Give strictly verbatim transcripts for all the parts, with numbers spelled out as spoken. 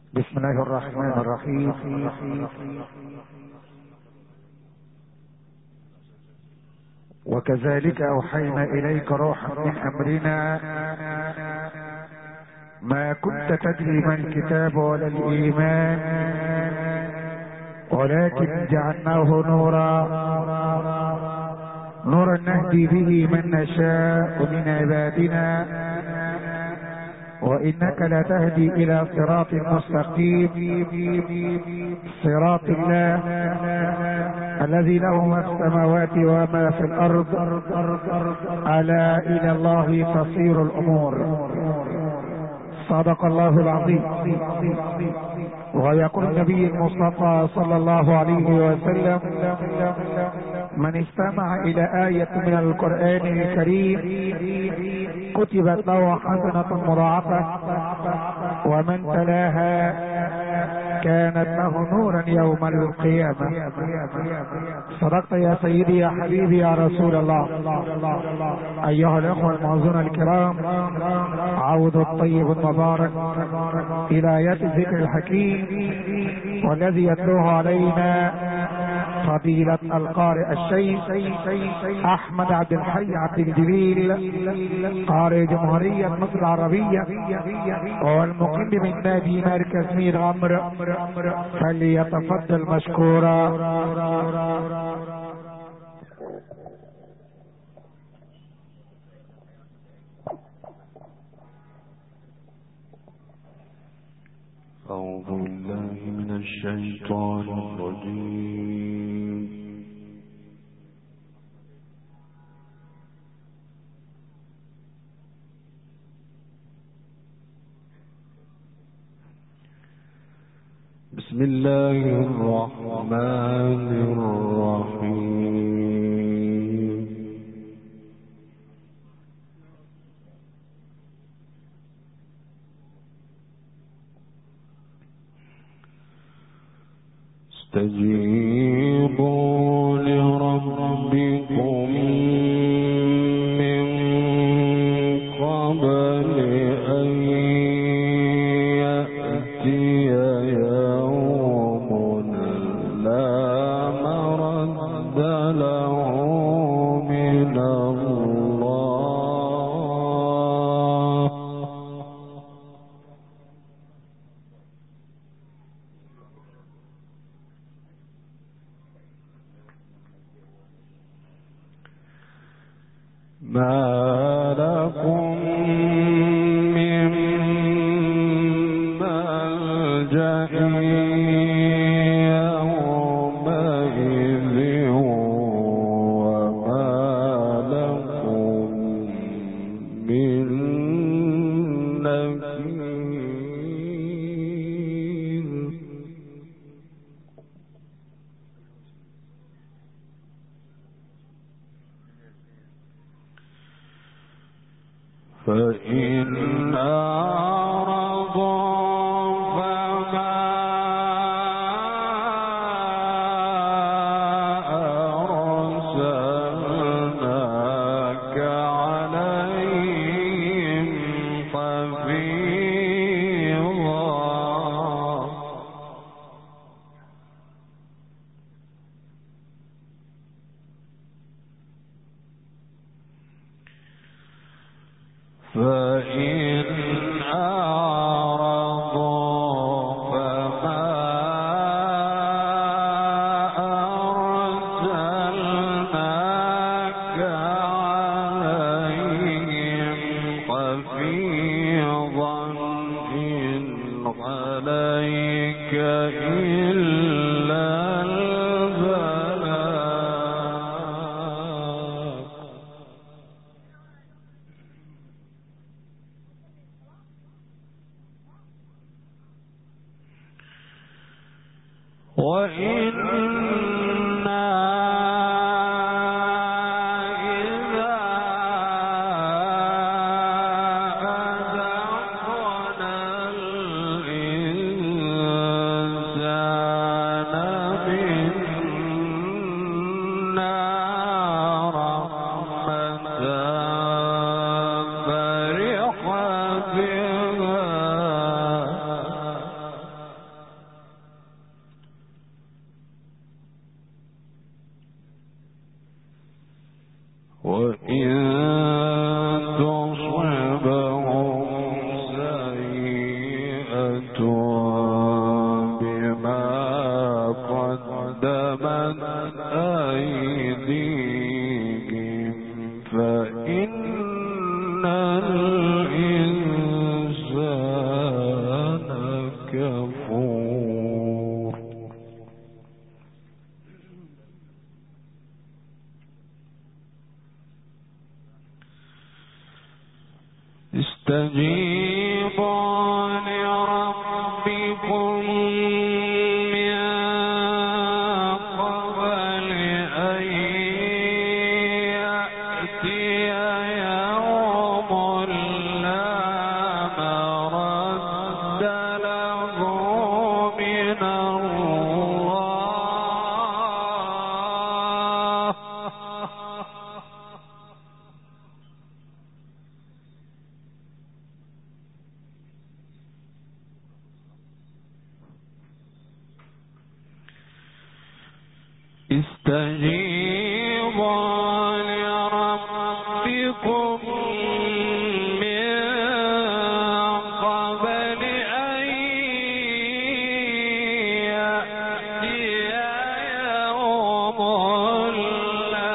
بسم الله الرحمن الرحيم. وكذلك أوحينا إليك روحا من أمرنا ما كنت تدري ما الكتاب ولا الإيمان ولكن جعلناه نورا نورا نهدي به من نشاء من عبادنا وإنك لتهدي إلى صراط مستقيم صراط الله الذي له ما في السماوات وما في الأرض ألا إلى الله تصير الأمور. صدق الله العظيم. ويقول النبي المصطفى صلى الله عليه وسلم: من استمع إلى آية من القرآن الكريم كتبت له حسنة مضاعفة ومن تلاها كانت له نورا يوم القيامة. صدقت يا سيدي يا حبيبي يا رسول الله. أيها الأخوة المعزون الكرام، عود الطيب المبارك إلى آيات الذكر الحكيم والذي يتلوه علينا فضيلة القارئ الشيخ أحمد عبد الحي عبد الجليل قارئ جمهورية مصر العربية والمقيم من نادي مركز مير غمر، فليتفضل مشكورا. أعوذ بالله من الشيطان الرجيم. بسم الله الرحمن الرحيم. استجيبوا لربكم من قبل أن يأتي يوم لا مرد له من الله ما لكم من ملجأ يومئذ وما لكم من نكير. فإن أعرضوا فما أرسلناك عليهم حفيظا. فإن أعرضوا فما أرسلناك عليهم حفيظا إن عليك إلا البلاغ. وإنا إذا أذقنا الإنسان منا رحمة فرح بها استجيبوا لربكم من قبل أن يأتي يوم لا مرد له من الله استجيبوا لربكم من قبل أن يأتي يوم لا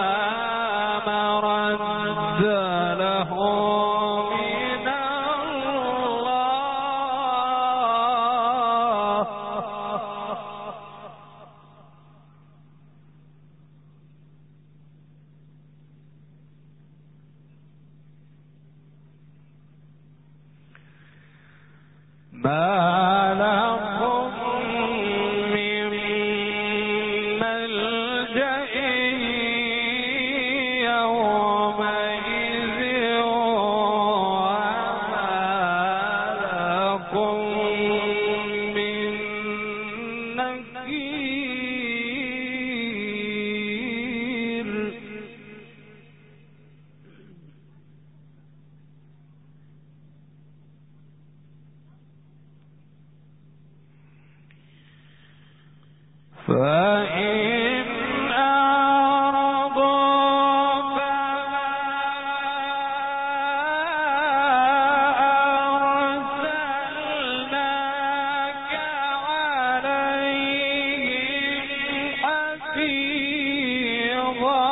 مرد له من الله ما لكم من ملجأ يومئذ وما لكم من نكير فإن أعرضوا فما أرسلناك عليهم حفيظا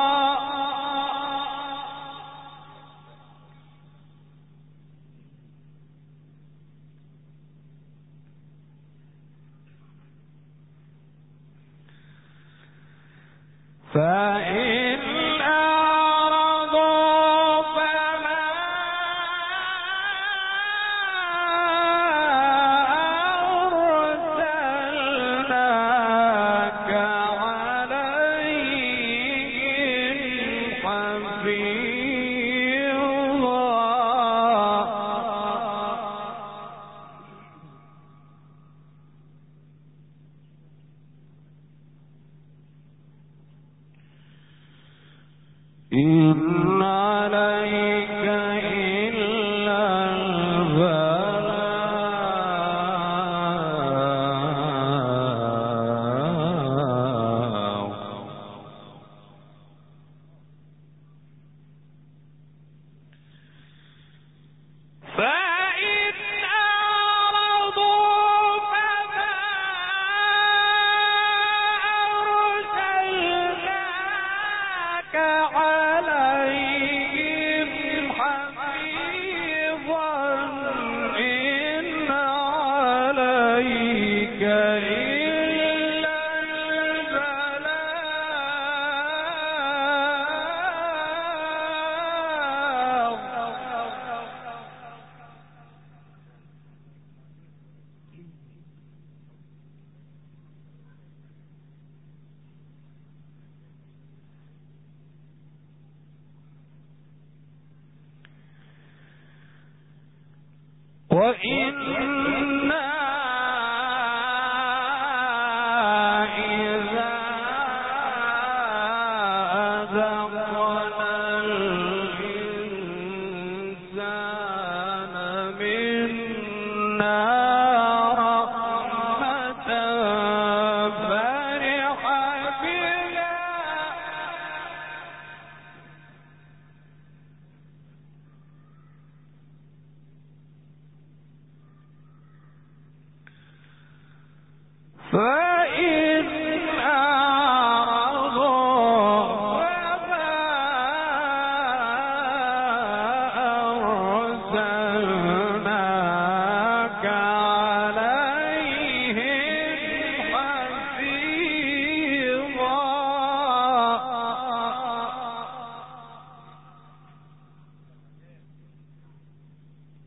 فإن أعرضوا فما أرسلناك عليهم حفيظا إن عليك إلا البلاغ فإن أعرضوا فما أرسلناك عليهم حفيظا إن عليك إلا البلاغ وإنا إذا أذقنا الإنسان منا رحمة فرح بها فإن أعرضوا فما أرسلناك عليهم حفيظا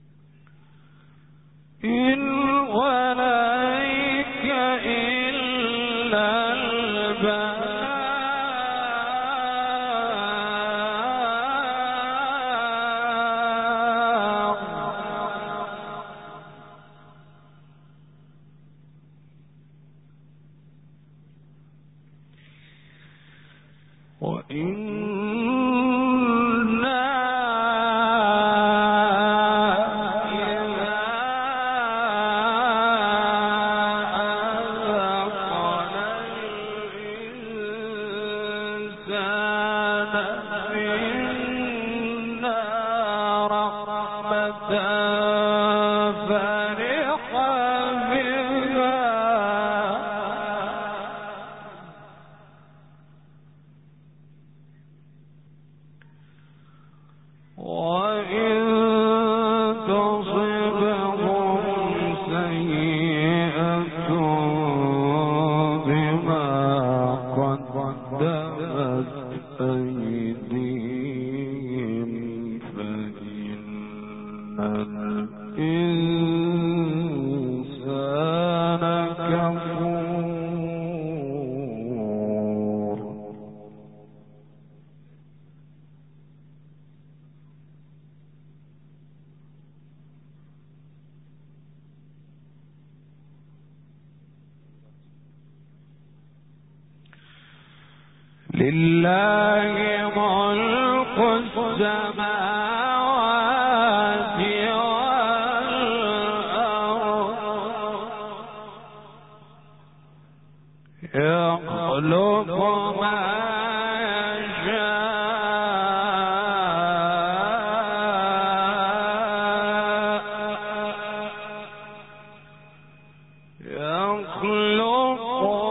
لله ملك السماوات والأرض يخلق ما يشاء يخلق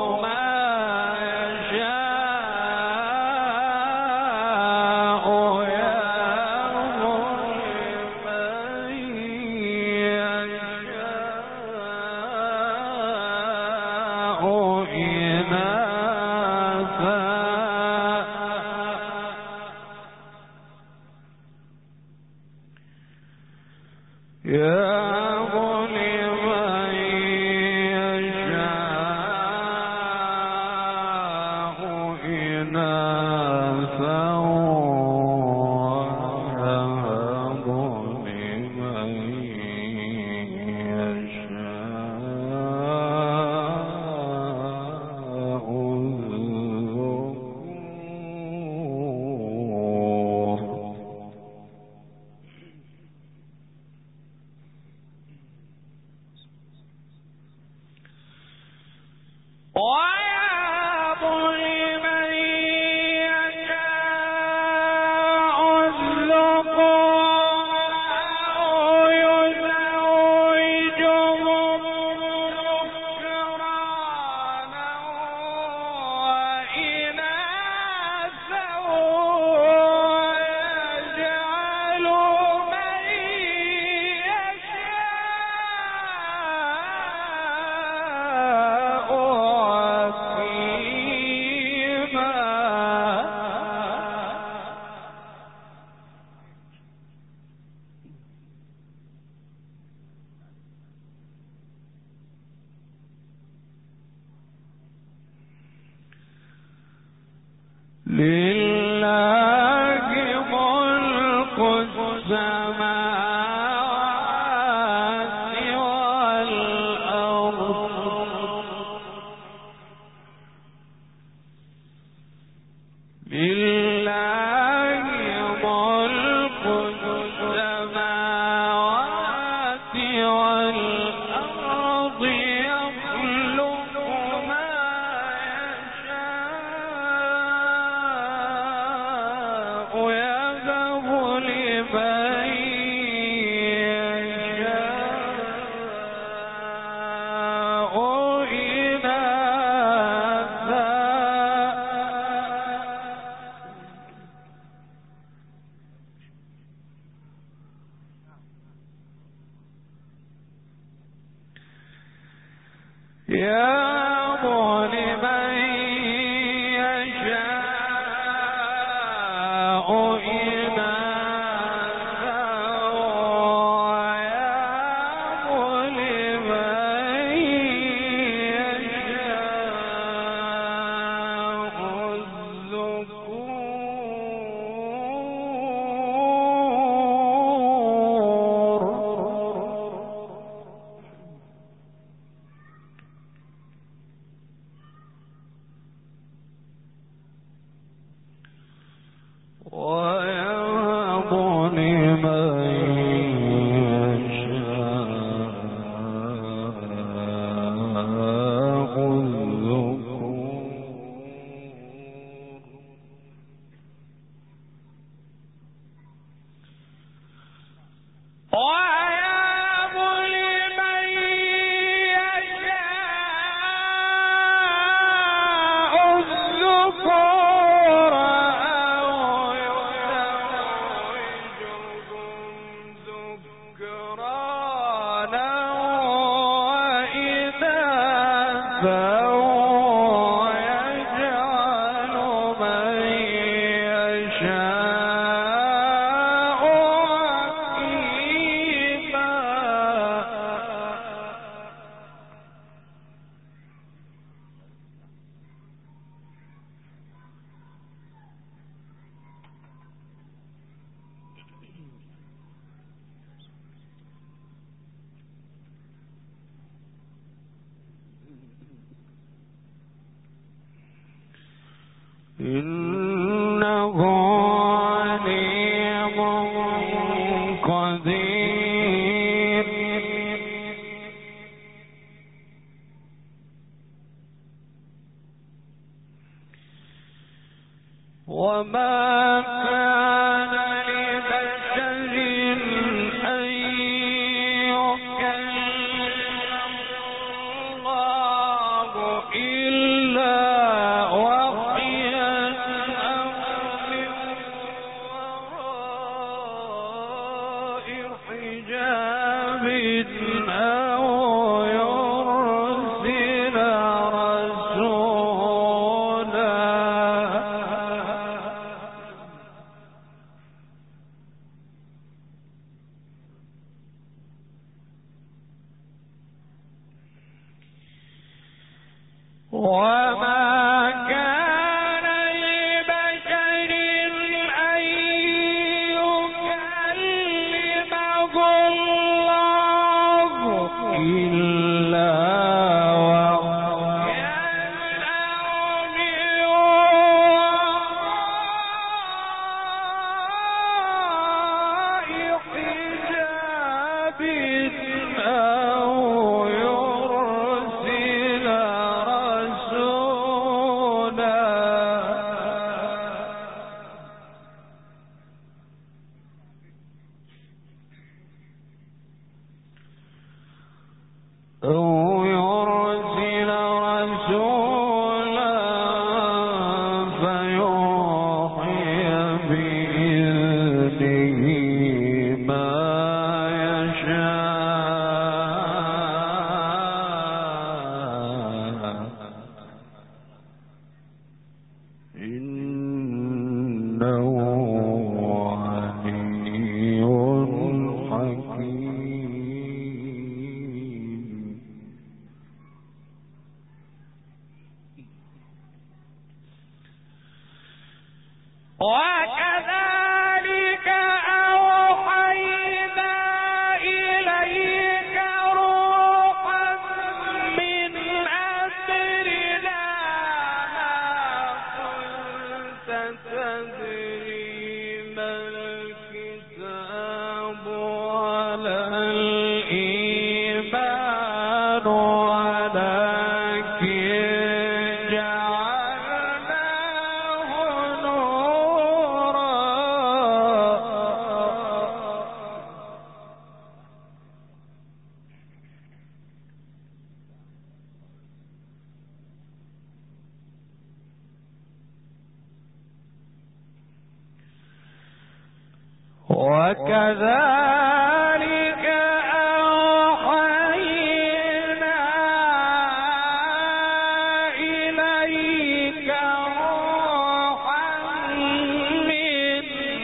لله ملك السماوات والأرض لله ملك السماوات والأرض يخلق ما ويهب لمن يشاء إناثا يهب لمن يشاء إنه عليم قدير وما كان لبشر أن يكلم الله إلا وحيا أو من وراء حجاب أو يرسل رسولا وما كان لبشر أن يكلمه الله إلا وحيا أو من وراء حجاب أو يرسل رسولا أو يرسل رسولا فيوحي بإذنه ما يشاء إنه علي حكيم وكذلك أوحينا إليك روحا من أمرنا ما كنت تدري ما الكتاب ولا الإيمان ولكن جعلناه نورا وكذلك أوحينا إليك روحا من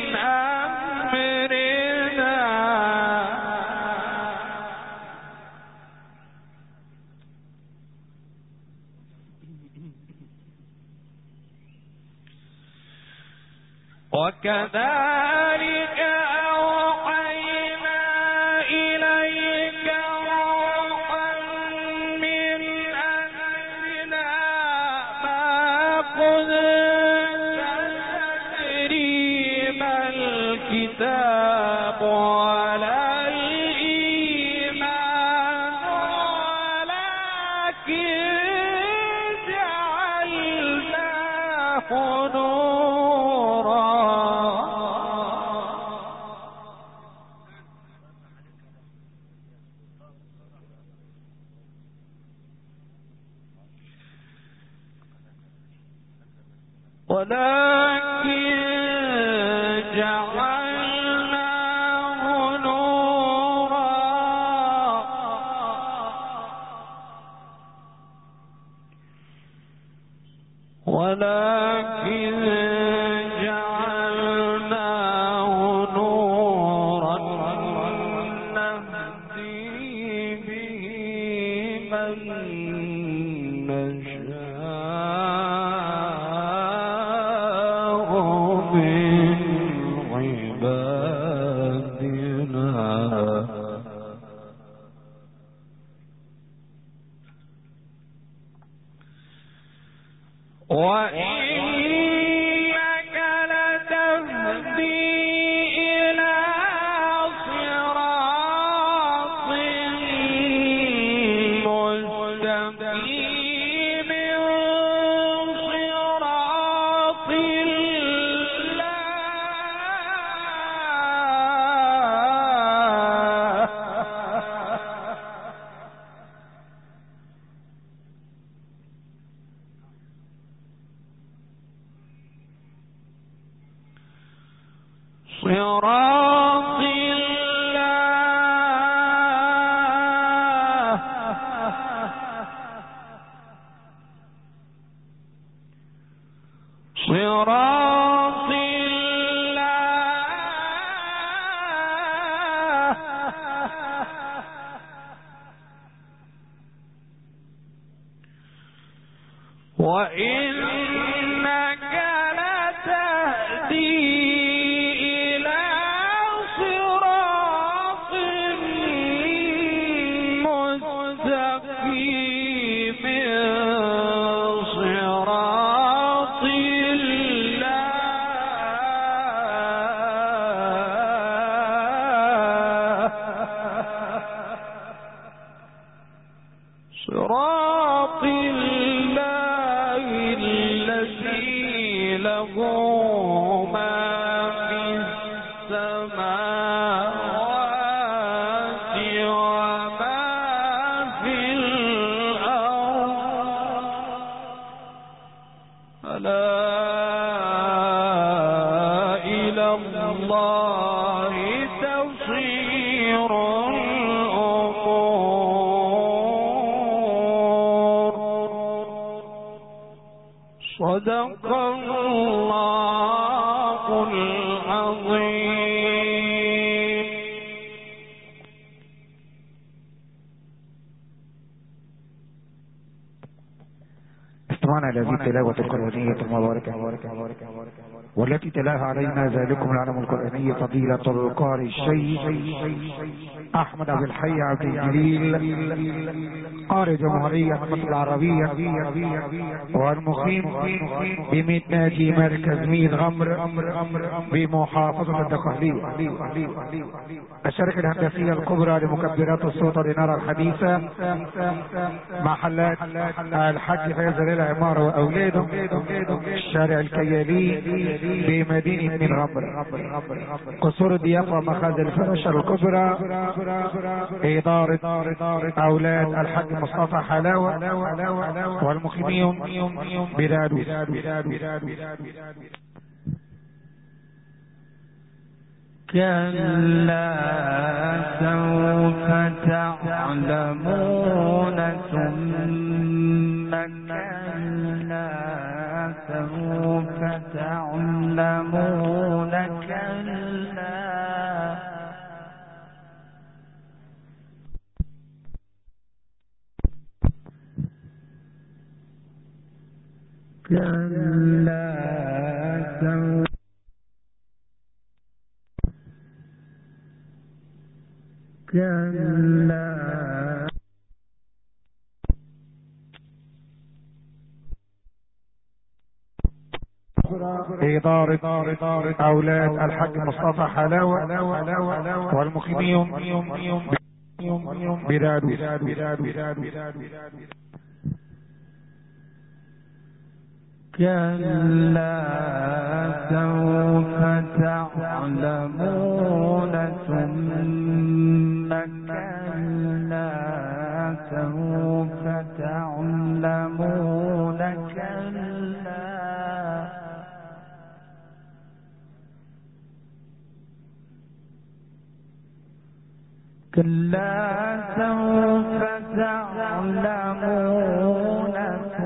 أمرنا وكذلك أوحينا إليك روحا من أمرنا ما كنت تدري ما الكتاب ولا الإيمان ولكن جعلناه نورا ولكن جعلناه نورا ولكن جعلناه نورا نهدي به من نشاء من عبادنا وإنك لتهدي إلى صراط مستقيم صراط صراط الله صراط الله وإنك لتهدي صراط الله الذي له ما في السماوات وما في الأرض ألا إلى الله تصير صدق الله العظيم. استمعنا إلى هذه التلاوة القرآنية المباركة والتي تلاها علينا ذلكم العلم القرآني فضيلة القارئ الشيخ أحمد عبد الحي عبد الجليل قارئ جمهورية مصر العربية والمقيم بمدينة مركز ميت غمر بمحافظة الدقهلية. الشركة الهندسية الكبرى لمكبرات الصوت والإنارة الحديثة محلات الحاج فيصل العمارة وأولاده الشارع الكيالي بمدينة ميت غمر. قصور الضيافة ومخازن الفراشة الكبرى إدارة أولاد الحاج مصطفى حلاوة والمقيمين بلادوس. كلا سوف تعلمون ثم كلا سوف تعلمون كلا كلا سوف كلا إدارة أولاد الحاج مصطفى حلاوة والمقيمين بلادوس. كلا سوف تعلمون ثم كلا سوف تعلمون كلا كلا سوف تعلمون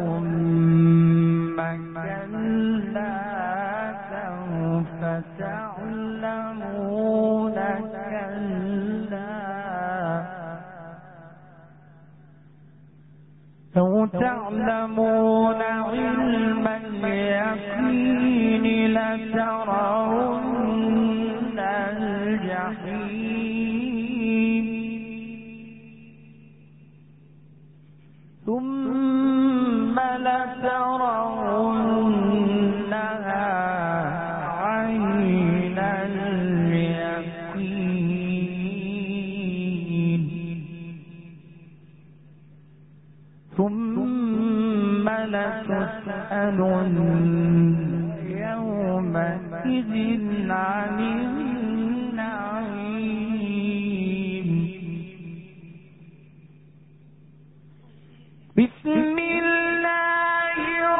ثم كلا سوف تعلمون كلا لو تعلمون علم اليقين لترون الجحيم ثم لترونها عين اليقين ثم لتسألن يومئذ عن النعيم. بسم الله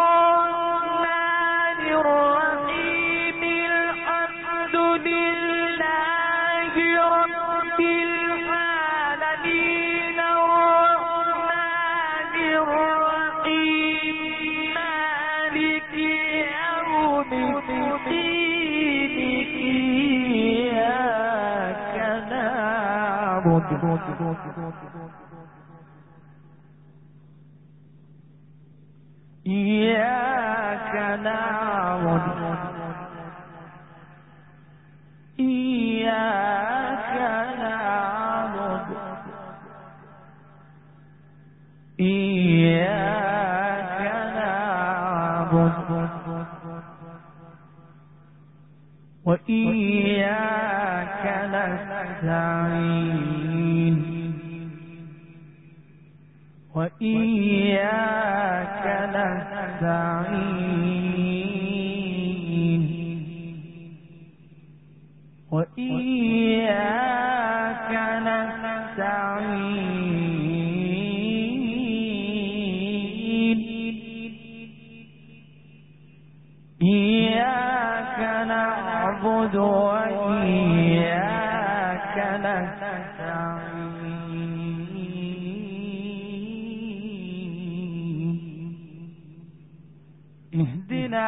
الرحمن الرحيم. الحمد لله رب العالمين الرحمن الرحيم مالك يوم الدين إياك نعبد إياك نعبد إياك نعبد إياك نعبد وإياك نستعين وإياك نستعين وإياك نستعين إياك نعبد وإياك نستعين اهدنا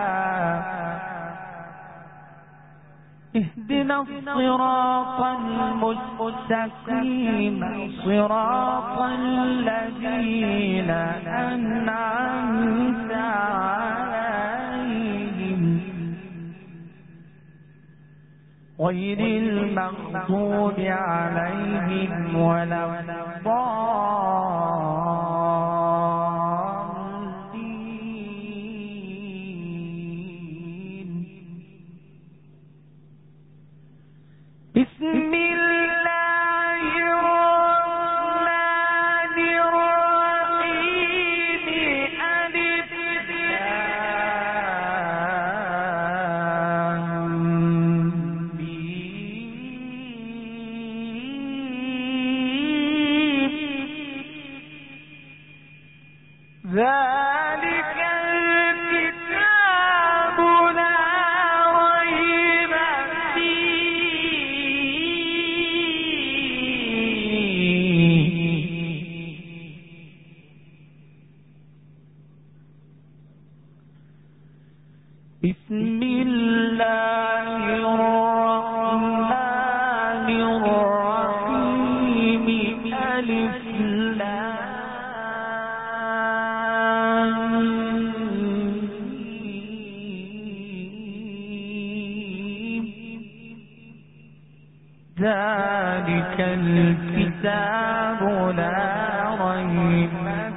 اهدنا الصراط المستقيم صراط الذين أنعمت عليهم غير المغضوب عليهم ولا الضالين. بسم الله الرحمن الرحيم. ألف لام ميم. ذلك الكتاب لا ريب بسم الله الرحمن الرحيم. ألف لام ميم. ذلك الكتاب لا ريب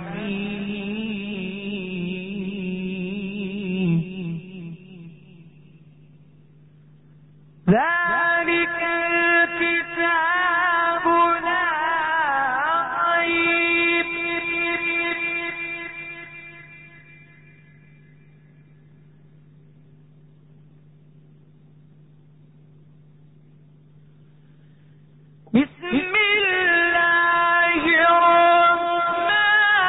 ذلك الكتاب لا ريب بسم الله الرحمن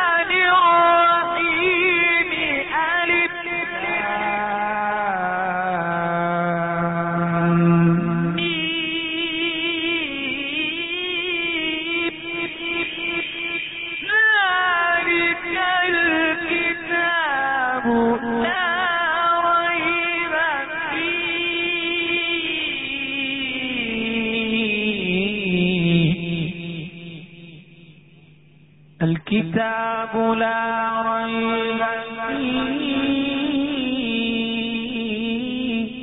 الكتاب لا ريب فيه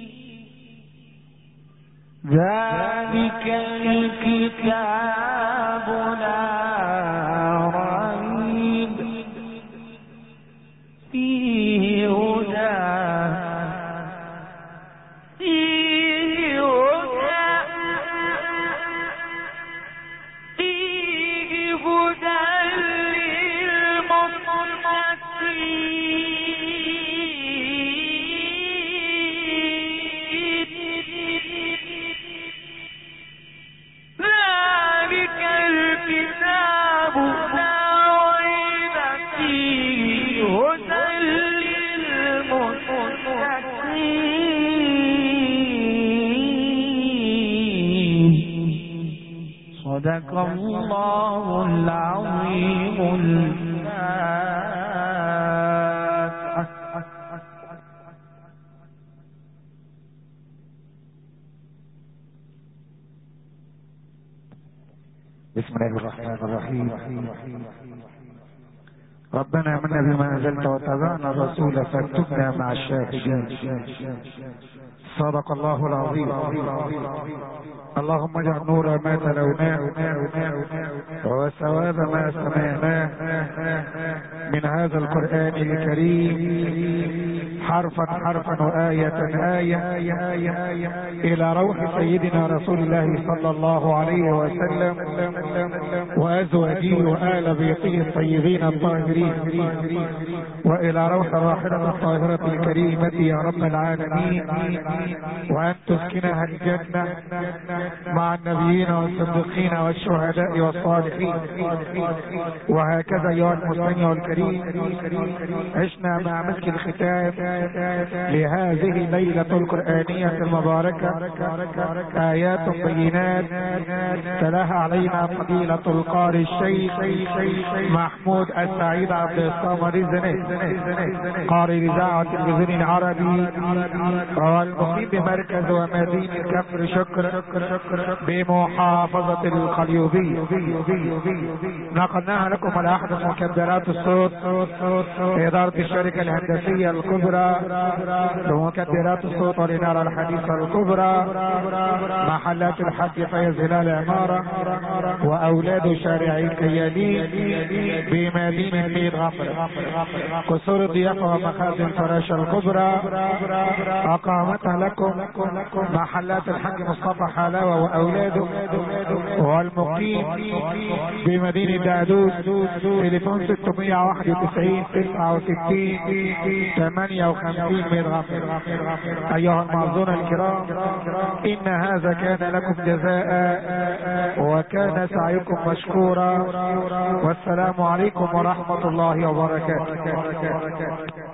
ذلك الكتاب لا ريب فيه هدى فيه هدى فيه هدى صدق الله العظيم الفاتح. بسم الله الرحمن الرحيم. ربنا آمنا بما أنزلت واتبعنا الرسول فاكتبنا مع الشاهدين. صدق الله العظيم. اللهم اجعل نور ما تلوناه وثواب ما سمعناه من هذا القرآن الكريم حرفا حرفا وآية آية إلى روح سيدنا رسول الله صلى الله عليه وسلم وأزواجه وآل بيته الطيبين الطاهرين وإلى روح الراحلة الطاهرة الكريمة يا رب العالمين، وأن تسكنها الجنة مع النبيين والصديقين والشهداء والصالحين. وهكذا أيها المستمع الكريم عشنا مع مسك الختام لهذه الليلة القرآنية المباركة آيات بينات تلاها علينا فضيلة القارئ الشيخ محمود السعيد عبد الصمد الزني قارئ إذاعة التلفزيون العربي والمقيم بمركز ومدينة كفر شكر بمحافظة القليوبية. نقلناها لكم على أحد مكبرات الصوت إدارة الشركة الهندسية الكبرى لمكبرات الصوت والإنارة الحديثة الكبرى محلات الحاج فايز هلال عمارة وأولاد شارعي الكيالين بمدينة ميت غفر. قصور الضيافة ومخازن فراشة الكبرى أقامتها لكم محلات الحاج مصطفى حلاوة وأولاده والمقيم بمدينة دادوس. تليفون ستمائة وواحد وتسعين تسعة وستين ثمانية وخمسين من غفر. أيها المعزون الكرام، إن هذا كان لكم جزاء وكان سعيكم مشكورا، والسلام عليكم ورحمة الله وبركاته.